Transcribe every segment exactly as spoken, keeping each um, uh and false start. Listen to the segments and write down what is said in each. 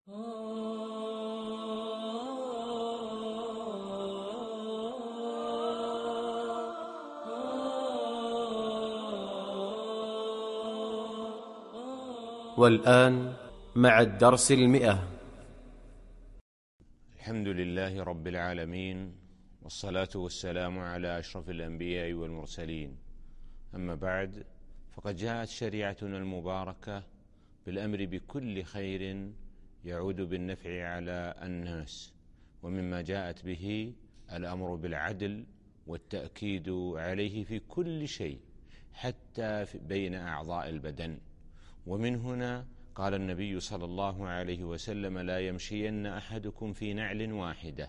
والآن مع الدرس المئة. الحمد لله رب العالمين، والصلاة والسلام على أشرف الأنبياء والمرسلين. أما بعد، فقد جاءت شريعتنا المباركة بالأمر بكل خير يعود بالنفع على الناس، ومما جاءت به الأمر بالعدل والتأكيد عليه في كل شيء حتى بين أعضاء البدن. ومن هنا قال النبي صلى الله عليه وسلم: لا يمشين أحدكم في نعل واحدة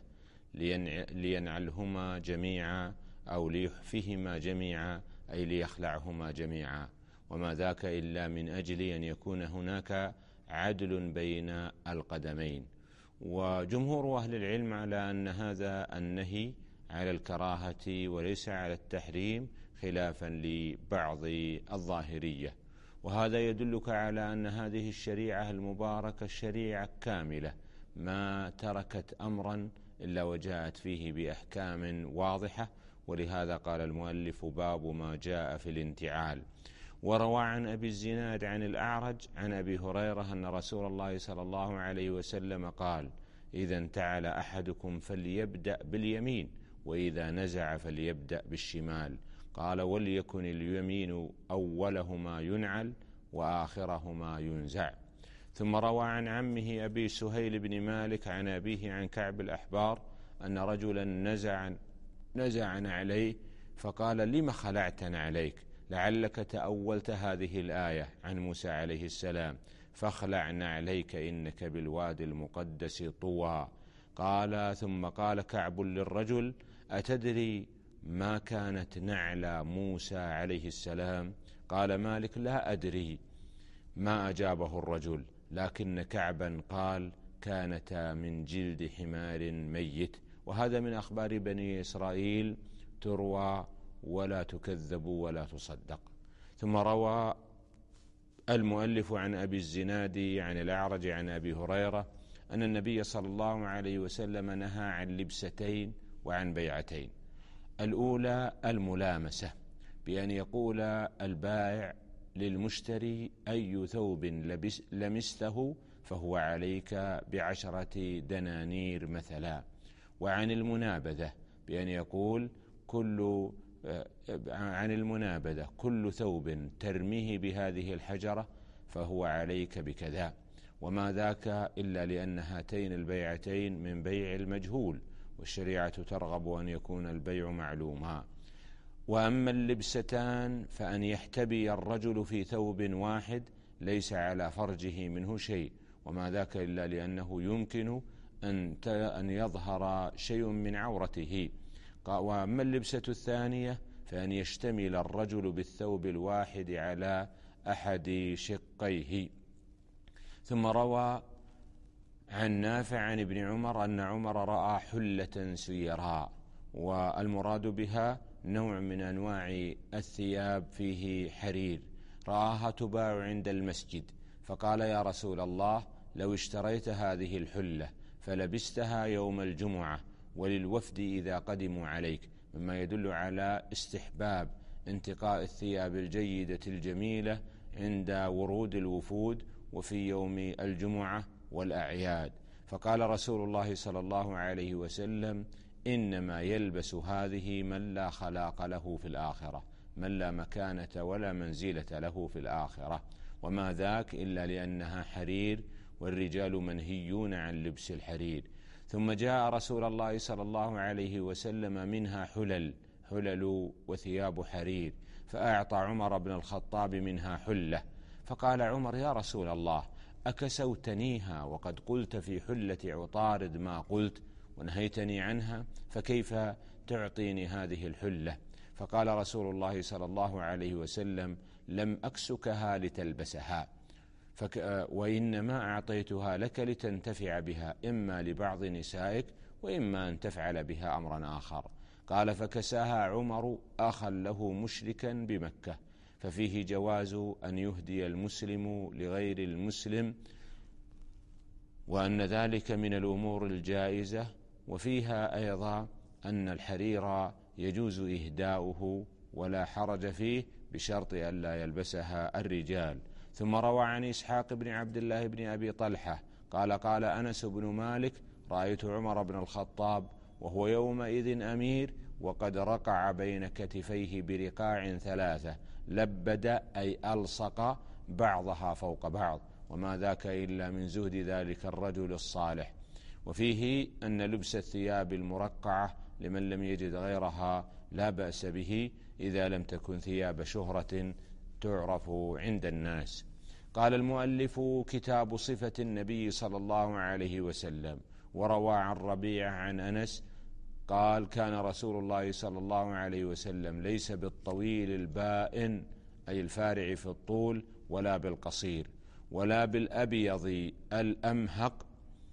لينعلهما جميعا أو ليحفهما جميعا، أي ليخلعهما جميعا، وما ذاك إلا من أجل أن يكون هناك عدل بين القدمين. وجمهور أهل العلم على أن هذا النهي على الكراهة وليس على التحريم، خلافا لبعض الظاهرية. وهذا يدلك على أن هذه الشريعة المباركة شريعة كاملة، ما تركت أمرا إلا وجاءت فيه بأحكام واضحة. ولهذا قال المؤلف: باب ما جاء في الانتعال. وروى عن أبي الزناد عن الأعرج عن أبي هريرة أن رسول الله صلى الله عليه وسلم قال: إذا انتعل أحدكم فليبدأ باليمين، وإذا نزع فليبدأ بالشمال. قال: وليكن اليمين أولهما ينعل وآخرهما ينزع. ثم روى عن عمه أبي سهيل بن مالك عن أبيه عن كعب الأحبار أن رجلا نزع نزع نعليه فقال: لم خلعت نعليك؟ لعلك تأولت هذه الآية عن موسى عليه السلام: فاخلع نعليك إنك بالوادي المقدس طوى. قال: ثم قال كعب للرجل: أتدري ما كانت نعل موسى عليه السلام؟ قال مالك: لا أدري. ما أجابه الرجل، لكن كعبا قال: كانتا من جلد حمار ميت. وهذا من أخبار بني إسرائيل، تروى ولا تكذب ولا تصدق. ثم روى المؤلف عن أبي الزناد عن الأعرج عن أبي هريرة أن النبي صلى الله عليه وسلم نهى عن لبستين وعن بيعتين. الأولى الملامسة، بأن يقول البائع للمشتري: أي ثوب لمسته فهو عليك بعشرة دنانير مثلا. وعن المنابذة، بأن يقول كل عن المنابذة كل ثوب ترميه بهذه الحجرة فهو عليك بكذا. وما ذاك إلا لأن هاتين البيعتين من بيع المجهول، والشريعة ترغب أن يكون البيع معلوما. وأما اللبستان فأن يحتبي الرجل في ثوب واحد ليس على فرجه منه شيء، وما ذاك إلا لأنه يمكن أن يظهر شيء من عورته. وأما اللبسة الثانية فأن يشتمل الرجل بالثوب الواحد على أحد شقيه. ثم روى عن نافع عن ابن عمر أن عمر رأى حلة سيراء، والمراد بها نوع من أنواع الثياب فيه حرير، رآها تباع عند المسجد، فقال: يا رسول الله، لو اشتريت هذه الحلة فلبستها يوم الجمعة وللوفد إذا قدموا عليك، مما يدل على استحباب انتقاء الثياب الجيدة الجميلة عند ورود الوفود وفي يوم الجمعة والأعياد. فقال رسول الله صلى الله عليه وسلم: إنما يلبس هذه من لا خلاق له في الآخرة، من لا مكانة ولا منزلة له في الآخرة. وما ذاك إلا لأنها حرير، والرجال منهيون عن لبس الحرير. ثم جاء رسول الله صلى الله عليه وسلم منها حلل حلل وثياب حرير، فأعطى عمر بن الخطاب منها حلة. فقال عمر: يا رسول الله، أكسوتنيها وقد قلت في حلة عطارد ما قلت ونهيتني عنها، فكيف تعطيني هذه الحلة؟ فقال رسول الله صلى الله عليه وسلم: لم أكسكها لتلبسها، فك... وإنما أعطيتها لك لتنتفع بها، إما لبعض نسائك وإما أن تفعل بها أمرا آخر. قال: فكساها عمر أخا له مشركا بمكة. ففيه جواز أن يهدي المسلم لغير المسلم وأن ذلك من الأمور الجائزة. وفيها أيضا أن الحرير يجوز إهداؤه ولا حرج فيه بشرط أن لا يلبسها الرجال. ثم روى عن إسحاق بن عبد الله بن أبي طلحة قال قال أنس بن مالك رأيت عمر بن الخطاب وهو يومئذ أمير وقد رقع بين كتفيه برقاع ثلاثة لبد أي ألصق بعضها فوق بعض، وما ذاك إلا من زهد ذلك الرجل الصالح. وفيه أن لبس الثياب المرقعة لمن لم يجد غيرها لا بأس به إذا لم تكن ثياب شهرة تعرف عند الناس. قال المؤلف كتاب صفة النبي صلى الله عليه وسلم. وروى عن ربيع عن أنس قال كان رسول الله صلى الله عليه وسلم ليس بالطويل البائن أي الفارع في الطول ولا بالقصير ولا بالأبيض الأمهق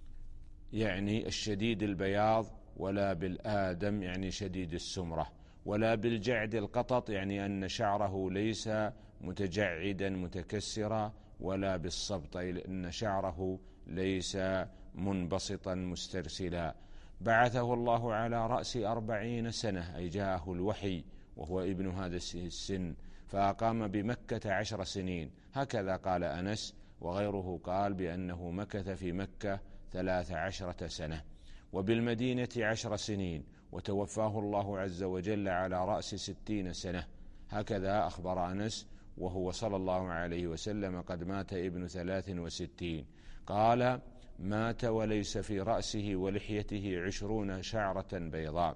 يعني الشديد البياض ولا بالآدم يعني شديد السمرة ولا بالجعد القطط يعني أن شعره ليس متجعدا متكسرا ولا بالصبط لأن شعره ليس منبسطا مسترسلا. بعثه الله على رأس أربعين سنة أي جاءه الوحي وهو ابن هذا السن فأقام بمكة عشر سنين، هكذا قال أنس. وغيره قال بأنه مكث في مكة ثلاث عشرة سنة وبالمدينة عشر سنين وتوفاه الله عز وجل على رأس ستين سنة، هكذا أخبر أنس وهو صلى الله عليه وسلم قد مات ابن ثلاث وستين. قال مات وليس في رأسه ولحيته عشرون شعرة بيضاء.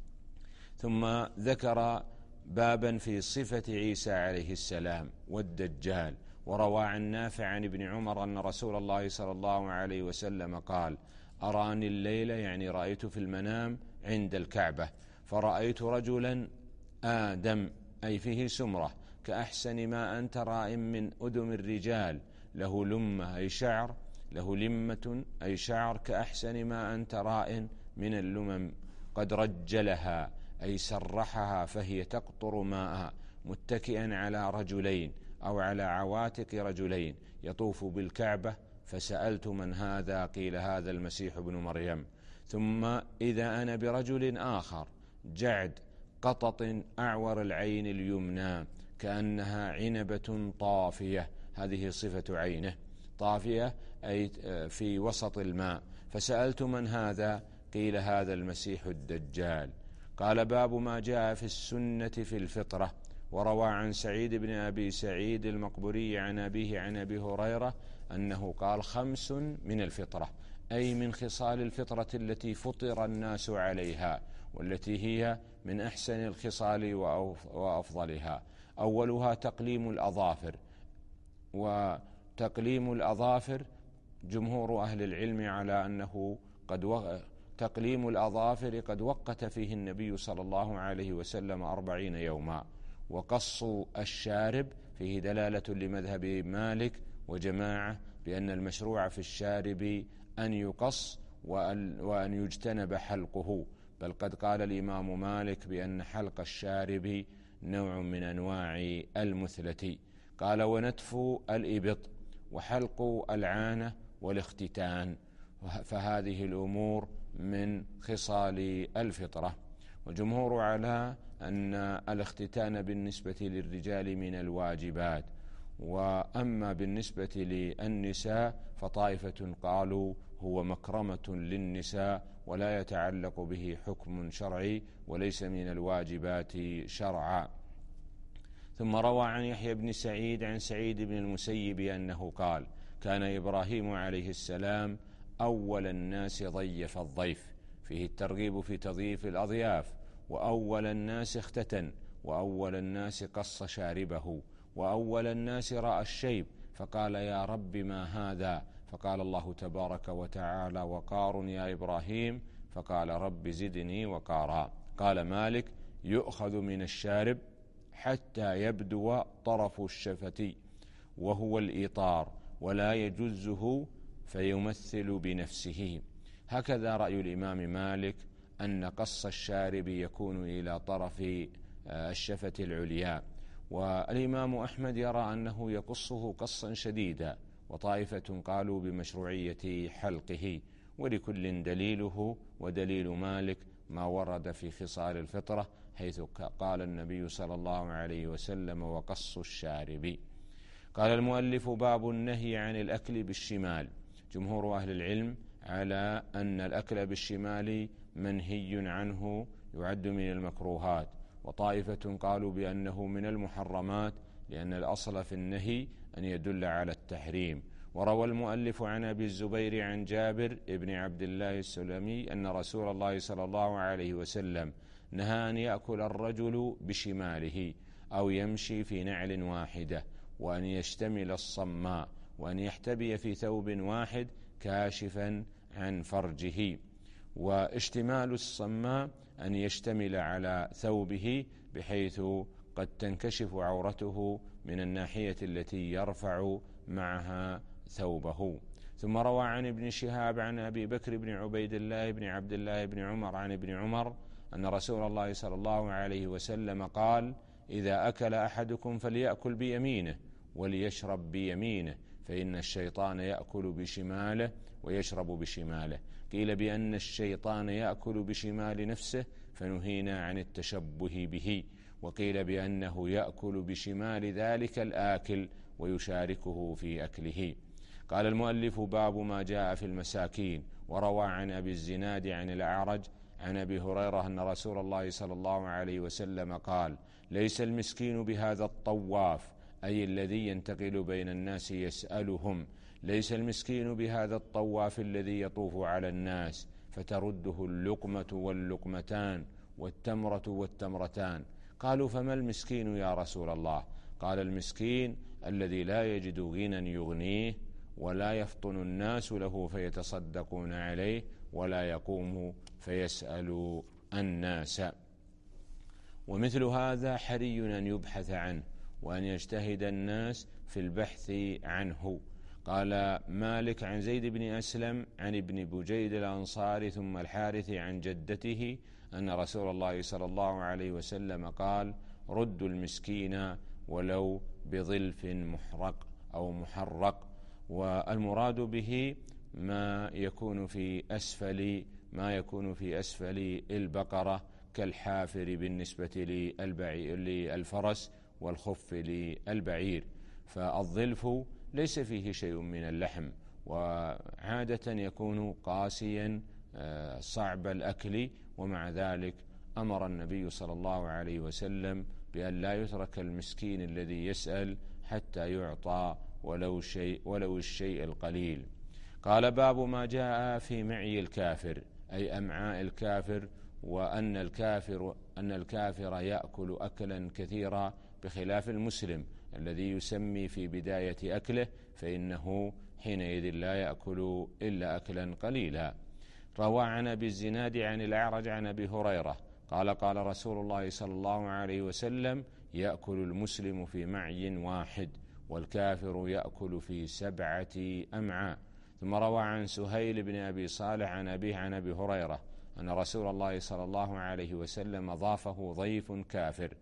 ثم ذكر بابا في صفة عيسى عليه السلام والدجال. وروى عن نافع عن ابن عمر أن رسول الله صلى الله عليه وسلم قال أراني الليلة يعني رأيت في المنام عند الكعبة فرأيت رجلا آدم أي فيه سمرة كأحسن ما أنت رائم من أدم الرجال له لمة أي شعر له لمة أي شعر كأحسن ما أنت رائم من اللمم قد رجلها أي سرحها فهي تقطر ماء متكئا على رجلين أو على عواتق رجلين يطوف بالكعبة. فسألت من هذا؟ قيل هذا المسيح ابن مريم. ثم إذا أنا برجل آخر جعد قطط أعور العين اليمنى كأنها عنبة طافية، هذه صفة عينه طافية أي في وسط الماء. فسألت من هذا؟ قيل هذا المسيح الدجال. قال باب ما جاء في السنة في الفطرة. وروى عن سعيد بن أبي سعيد المقبوري عن أبيه عن أبي هريرة أنه قال خمس من الفطرة أي من خصال الفطرة التي فطر الناس عليها والتي هي من أحسن الخصال وأفضلها. أولها تقليم الأظافر. وتقليم الأظافر جمهور أهل العلم على أنه قد و... تقليم الأظافر قد وقت فيه النبي صلى الله عليه وسلم أربعين يوما. وقص الشارب فيه دلالة لمذهب مالك وجماعة بأن المشروع في الشارب أن يقص وأن, وأن يجتنب حلقه، بل قد قال الإمام مالك بأن حلق الشارب نوع من أنواع المثلة. قال ونتف الإبط وحلق العانة والاختتان، فهذه الأمور من خصال الفطرة. وجمهور على أن الاختتان بالنسبة للرجال من الواجبات، وأما بالنسبة للنساء فطائفة قالوا هو مكرمة للنساء ولا يتعلق به حكم شرعي وليس من الواجبات شرعا. ثم روى عن يحيى بن سعيد عن سعيد بن المسيب أنه قال كان إبراهيم عليه السلام أول الناس ضيف الضيف، فيه الترغيب في تضييف الأضياف. وأول الناس اختتن، وأول الناس قص شاربه، وأول الناس رأى الشيب فقال يا رب ما هذا؟ فقال الله تبارك وتعالى وقار يا إبراهيم، فقال رب زدني وقارا. قال مالك يؤخذ من الشارب حتى يبدو طرف الشفة وهو الإطار ولا يجزه فيمثل بنفسه. هكذا رأي الإمام مالك أن قص الشارب يكون إلى طرف الشفة العليا. والإمام أحمد يرى أنه يقصه قصا شديدا وطائفة قالوا بمشروعية حلقه، ولكل دليله، ودليل مالك ما ورد في خصال الفطرة حيث قال النبي صلى الله عليه وسلم: وقص الشارب. قال المؤلف: باب النهي عن الأكل بالشمال. جمهور أهل العلم على أن الأكل بالشمال منهي عنه، يعد من المكروهات، وطائفة قالوا بأنه من المحرمات، لأن الأصل في النهي أن يدل على التحريم. وروى المؤلف عن أبي الزبير عن جابر بن عبد الله السلمي أن رسول الله صلى الله عليه وسلم نهى أن يأكل الرجل بشماله أو يمشي في نعل واحدة، وأن يشتمل الصماء، وأن يحتبي في ثوب واحد كاشفا عن فرجه. واشتمال الصماء أن يشتمل على ثوبه بحيث قد تنكشف عورته من الناحية التي يرفع معها ثوبه. ثم روى عن ابن شهاب عن أبي بكر بن عبيد الله بن عبد الله بن عمر عن ابن عمر أن رسول الله صلى الله عليه وسلم قال: إذا أكل أحدكم فليأكل بيمينه وليشرب بيمينه، فإن الشيطان يأكل بشماله ويشرب بشماله. قيل بأن الشيطان يأكل بشمال نفسه فنهينا عن التشبه به، وقيل بأنه يأكل بشمال ذلك الآكل ويشاركه في أكله. قال المؤلف: باب ما جاء في المساكين. وروى عن أبي الزناد عن الأعرج عن أبي هريرة أن رسول الله صلى الله عليه وسلم قال: ليس المسكين بهذا الطواف، أي الذي ينتقل بين الناس يسألهم، ليس المسكين بهذا الطواف الذي يطوف على الناس فترده اللقمة واللقمتان والتمرة والتمرتان. قالوا: فما المسكين يا رسول الله؟ قال: المسكين الذي لا يجد غنى يغنيه، ولا يفطن الناس له فيتصدقون عليه، ولا يقوم فيسأل الناس. ومثل هذا حري أن يبحث عنه، وأن يجتهد الناس في البحث عنه. قال مالك عن زيد بن أسلم عن ابن بجيد الأنصاري ثم الحارث عن جدته أن رسول الله صلى الله عليه وسلم قال: ردوا المسكين ولو بظلف محرق أو محرق. والمراد به ما يكون في أسفل ما يكون في أسفل البقرة كالحافر بالنسبة للفرس والخف للبعير. فالظلف ليس فيه شيء من اللحم، وعادة يكون قاسيا صعب الأكل، ومع ذلك أمر النبي صلى الله عليه وسلم بأن لا يترك المسكين الذي يسأل حتى يعطى ولو شيء ولو الشيء القليل. قال: باب ما جاء في معي الكافر، أي أمعاء الكافر، وأن الكافر أن الكافر يأكل أكلا كثيرا بخلاف المسلم الذي يسمي في بداية أكله، فإنه حينئذ لا يأكل إلا أكلا قليلا. روى عن أبي الزناد عن الأعرج عن أبي هريرة قال: قال رسول الله صلى الله عليه وسلم: يأكل المسلم في معي واحد، والكافر يأكل في سبعة أمعاء. ثم روى عن سهيل بن أبي صالح عن أبيه عن أبي هريرة أن رسول الله صلى الله عليه وسلم ضافه ضيف كافر،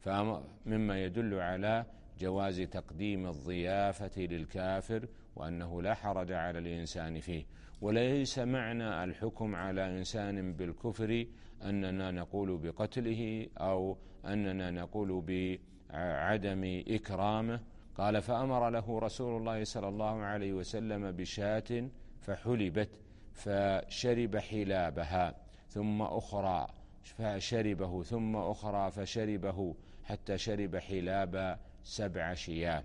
مما يدل على جواز تقديم الضيافة للكافر، وأنه لا حرج على الإنسان فيه. وليس معنى الحكم على إنسان بالكفر أننا نقول بقتله أو أننا نقول بعدم إكرامه. قال: فأمر له رسول الله صلى الله عليه وسلم بشاة فحلبت فشرب حلابها، ثم أخرى فشربه، ثم أخرى فشربه، حتى شرب حلاب سبع شياه.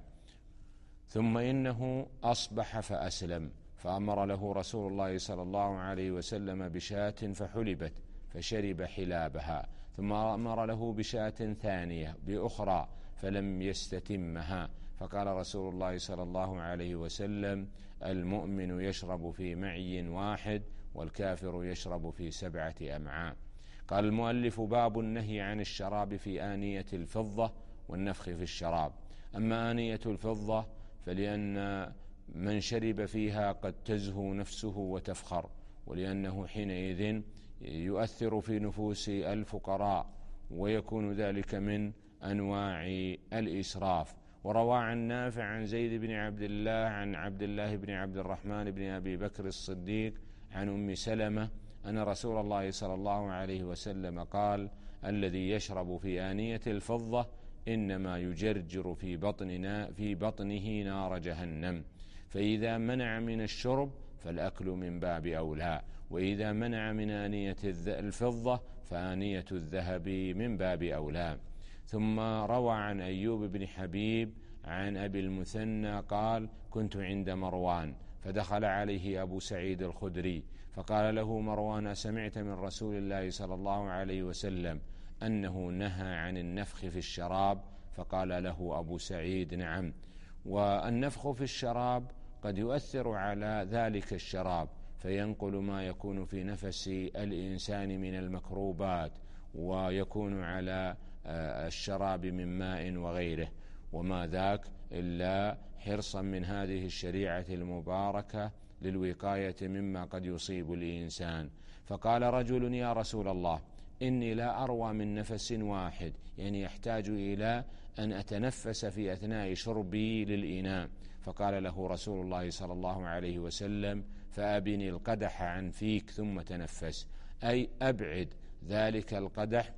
ثم إنه أصبح فأسلم، فأمر له رسول الله صلى الله عليه وسلم بشاة فحلبت فشرب حلابها، ثم أمر له بشاة ثانية بأخرى فلم يستتمها، فقال رسول الله صلى الله عليه وسلم: المؤمن يشرب في معي واحد، والكافر يشرب في سبعة أمعاء. قال المؤلف: باب النهي عن الشراب في آنية الفضة والنفخ في الشراب. أما آنية الفضة فلأن من شرب فيها قد تزهو نفسه وتفخر، ولأنه حينئذ يؤثر في نفوس الفقراء، ويكون ذلك من أنواع الإسراف. وروى عن نافع عن زيد بن عبد الله عن عبد الله بن عبد الرحمن بن أبي بكر الصديق عن أم سلمة أن رسول الله صلى الله عليه وسلم قال: الذي يشرب في آنية الفضة إنما يجرجر في بطننا في بطنه نار جهنم، فإذا منع من الشرب فالأكل من باب أولى، وإذا منع من آنية الفضة فآنية الذهب من باب أولى. ثم روى عن أيوب بن حبيب عن أبي المثنى قال: كنت عند مروان فدخل عليه أبو سعيد الخدري فقال له مروان: سمعت من رسول الله صلى الله عليه وسلم أنه نهى عن النفخ في الشراب؟ فقال له أبو سعيد: نعم. والنفخ في الشراب قد يؤثر على ذلك الشراب فينقل ما يكون في نفس الإنسان من المكروبات، ويكون على الشراب من ماء وغيره، وما ذاك إلا حرصا من هذه الشريعة المباركة للوقاية مما قد يصيب الإنسان. فقال رجل: يا رسول الله، إني لا أروى من نفس واحد، يعني يحتاج إلى أن أتنفس في أثناء شربي للإناء. فقال له رسول الله صلى الله عليه وسلم: فأبني القدح عن فيك ثم تنفس، أي أبعد ذلك القدح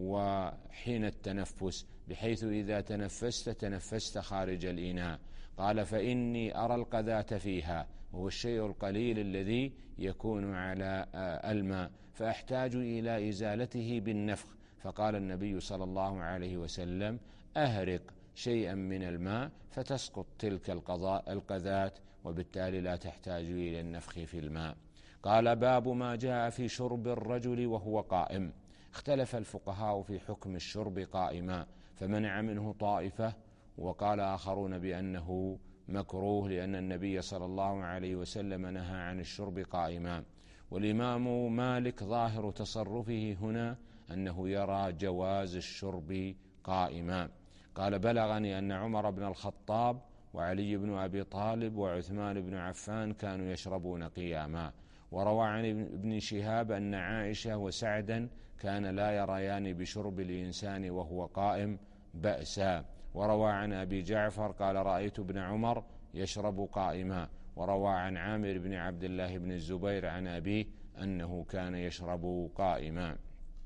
وحين التنفس، بحيث إذا تنفست تنفست خارج الإناء. قال: فإني أرى القذاة فيها، وهو الشيء القليل الذي يكون على الماء، فأحتاج إلى إزالته بالنفخ. فقال النبي صلى الله عليه وسلم: أهرق شيئا من الماء فتسقط تلك القذاة، وبالتالي لا تحتاج إلى النفخ في الماء. قال: باب ما جاء في شرب الرجل وهو قائم. اختلف الفقهاء في حكم الشرب قائما، فمنع منه طائفة، وقال آخرون بأنه مكروه، لأن النبي صلى الله عليه وسلم نهى عن الشرب قائما. والإمام مالك ظاهر تصرفه هنا أنه يرى جواز الشرب قائما. قال: بلغني أن عمر بن الخطاب وعلي بن أبي طالب وعثمان بن عفان كانوا يشربون قياما. وروى عن ابن شهاب أن عائشة وسعدا كان لا يريان بشرب الإنسان وهو قائم بأسا. وروى عن أبي جعفر قال: رأيت ابن عمر يشرب قائما. وروى عن عامر بن عبد الله بن الزبير عن أبيه أنه كان يشرب قائما.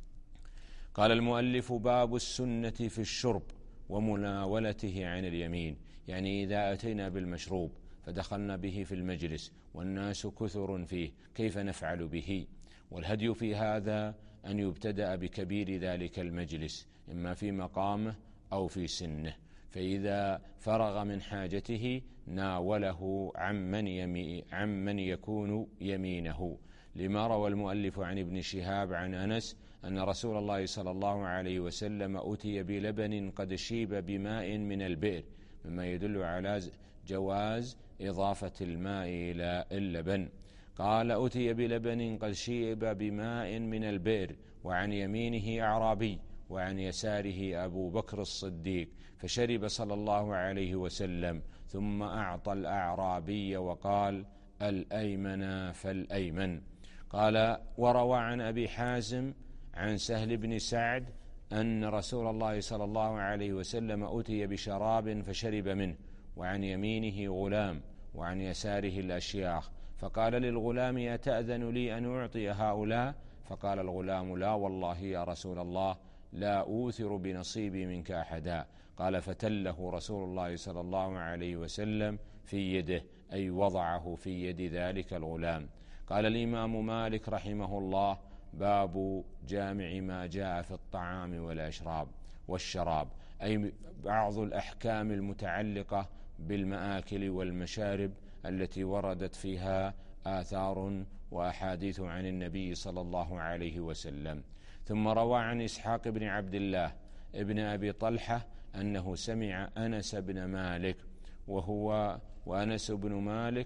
قال المؤلف: باب السنة في الشرب ومناولته عن اليمين، يعني إذا أتينا بالمشروب فدخلنا به في المجلس والناس كثر فيه كيف نفعل به؟ والهدي في هذا أن يبتدأ بكبير ذلك المجلس، إما في مقامه أو في سنه، فإذا فرغ من حاجته ناوله عمن, يمي عمن يكون يمينه، لما روى المؤلف عن ابن شهاب عن أنس أن رسول الله صلى الله عليه وسلم أتي بلبن قد شيب بماء من البئر، مما يدل على جواز إضافة الماء إلى اللبن. قال: أتي بلبن قد شيب بماء من البئر، وعن يمينه أعرابي وعن يساره أبو بكر الصديق، فشرب صلى الله عليه وسلم، ثم أعطى الأعرابي وقال: الأيمن فالأيمن. قال: وروى عن أبي حازم عن سهل بن سعد أن رسول الله صلى الله عليه وسلم أتي بشراب فشرب منه، وعن يمينه غلام وعن يساره الأشياخ، فقال للغلام: أتأذن لي أن أعطي هؤلاء؟ فقال الغلام: لا والله يا رسول الله، لا أوثر بنصيبي منك أحدا. قال: فتله رسول الله صلى الله عليه وسلم في يده، أي وضعه في يد ذلك الغلام. قال الإمام مالك رحمه الله: باب جامع ما جاء في الطعام والأشراب والشراب، أي بعض الأحكام المتعلقة بالمآكل والمشارب التي وردت فيها آثار وأحاديث عن النبي صلى الله عليه وسلم. ثم روى عن إسحاق بن عبد الله ابن أبي طلحة أنه سمع أنس بن مالك، وهو وأنس بن مالك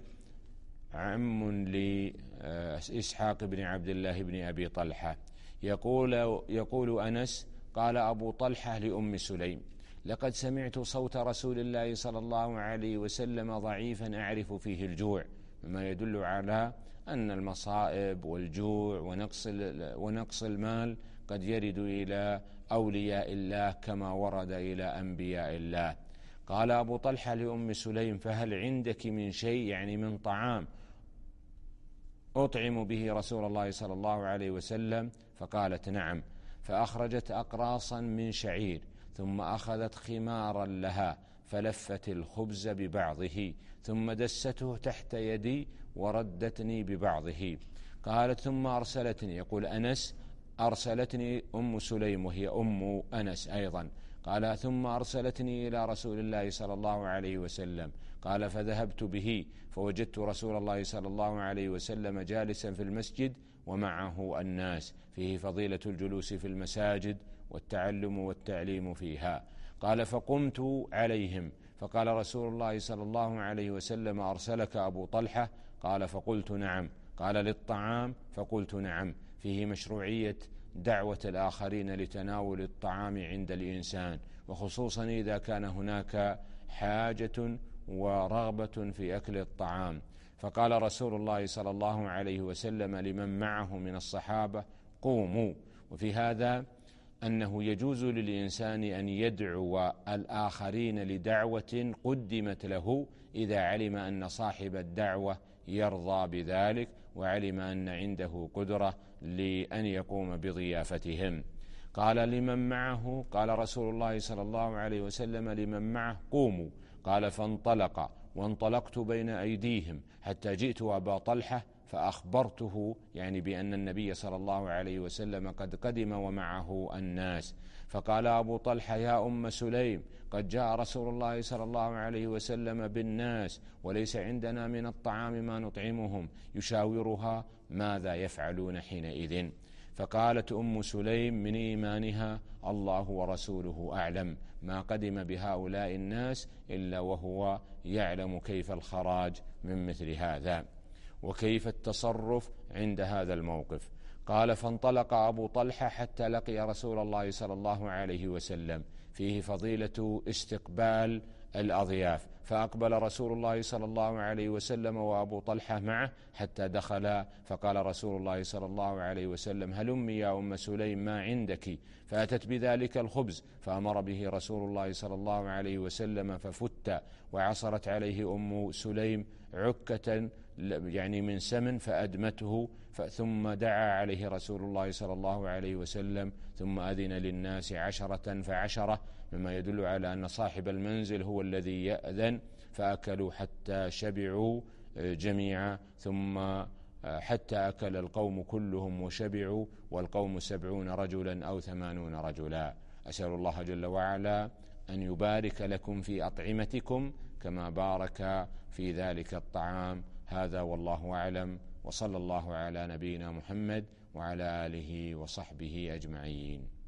عم لإسحاق بن عبد الله بن أبي طلحة، يقول, يقول أنس: قال أبو طلحة لأم سليم: لقد سمعت صوت رسول الله صلى الله عليه وسلم ضعيفا أعرف فيه الجوع، مما يدل على أن المصائب والجوع ونقص, ونقص المال قد يرد إلى أولياء الله كما ورد إلى أنبياء الله. قال أبو طلحة لأم سليم: فهل عندك من شيء، يعني من طعام، أطعم به رسول الله صلى الله عليه وسلم؟ فقالت: نعم. فأخرجت أقراصا من شعير، ثم أخذت خمارا لها فلفت الخبز ببعضه، ثم دسته تحت يدي وردتني ببعضه. قالت: ثم أرسلتني، يقول أنس: أرسلتني أم سليم وهي أم أنس أيضا، قال: ثم أرسلتني إلى رسول الله صلى الله عليه وسلم. قال: فذهبت به فوجدت رسول الله صلى الله عليه وسلم جالسا في المسجد ومعه الناس، فيه فضيلة الجلوس في المساجد والتعلم والتعليم فيها. قال: فقمت عليهم فقال رسول الله صلى الله عليه وسلم: أرسلك أبو طلحة؟ قال: فقلت: نعم. قال: للطعام؟ فقلت: نعم. فيه مشروعية دعوة الآخرين لتناول الطعام عند الإنسان، وخصوصا إذا كان هناك حاجة ورغبة في أكل الطعام. فقال رسول الله صلى الله عليه وسلم لمن معه من الصحابة: قوموا. وفي هذا أنه يجوز للإنسان أن يدعو الآخرين لدعوة قدمت له إذا علم أن صاحب الدعوة يرضى بذلك وعلم أن عنده قدرة لأن يقوم بضيافتهم. قال: لمن معه؟ قال رسول الله صلى الله عليه وسلم لمن معه: قوموا. قال: فانطلق وانطلقت بين أيديهم حتى جئت أبا طلحة فأخبرته، يعني بأن النبي صلى الله عليه وسلم قد قدم ومعه الناس. فقال أبو طلحة: يا أم سليم، قد جاء رسول الله صلى الله عليه وسلم بالناس وليس عندنا من الطعام ما نطعمهم. يشاورها ماذا يفعلون حينئذ. فقالت أم سليم من إيمانها: الله ورسوله أعلم، ما قدم بهؤلاء الناس إلا وهو يعلم كيف الخراج من مثل هذا وكيف التصرف عند هذا الموقف. قال: فانطلق أبو طلحة حتى لقي رسول الله صلى الله عليه وسلم، فيه فضيلة استقبال الأضياف. فأقبل رسول الله صلى الله عليه وسلم وأبو طلحة معه حتى دخل، فقال رسول الله صلى الله عليه وسلم: هلمي يا أم سليم ما عندك. فأتت بذلك الخبز فأمر به رسول الله صلى الله عليه وسلم ففت، وعصرت عليه أم سليم عكة يعني من سمن فأدمته، ثم دعا عليه رسول الله صلى الله عليه وسلم، ثم أذن للناس عشرة فعشرة، مما يدل على أن صاحب المنزل هو الذي يأذن. فأكلوا حتى شبعوا جميعا، ثم حتى أكل القوم كلهم وشبعوا، والقوم سبعون رجلا أو ثمانون رجلا. أسأل الله جل وعلا أن يبارك لكم في أطعمتكم كما بارك في ذلك الطعام. هذا والله أعلم، وصلى الله على نبينا محمد وعلى آله وصحبه أجمعين.